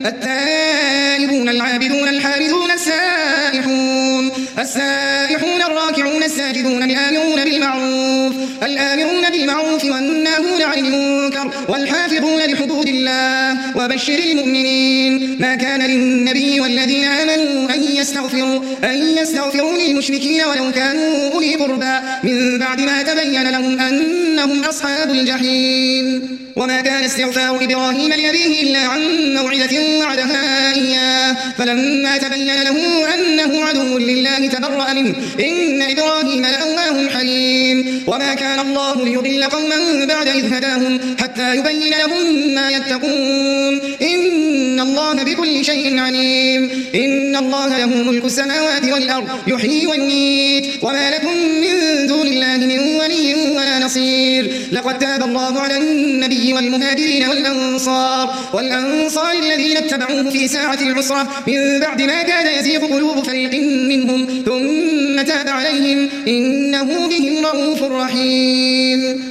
التائبون العابدون الحامدون السائحون الراكعون الساجدون الآمرون بالمعروف والناهون عن المنكر والحافظون لحدود الله وبشر المؤمنين. ما كان للنبي والذين آمنوا أن يستغفروا للمشركين ولو كانوا أولي قربى من بعد ما تبين لهم أنهم أصحاب الجحيم. وما كان استغفار إبراهيم لأبيه إلا عن موعدة وعدها إياه فلما تبين له أنه عدو لله تبرأ منه إن إبراهيم لأواه حليم. وما كان الله ليضل قوما بعد إذ هداهم حتى يبين لهم ما يتقون إن الله بكل شيء عليم. إن الله له ملك السماوات والأرض يحيي ويميت وما لكم من دون الله من ولي ولا نصير. لقد تاب الله على النبي والمهاجرين والأنصار الذين اتبعوه في ساعة العسرة من بعد ما كاد يزيغ قلوب فريق منهم ثم تاب عليهم إنه بهم رءوف رحيم.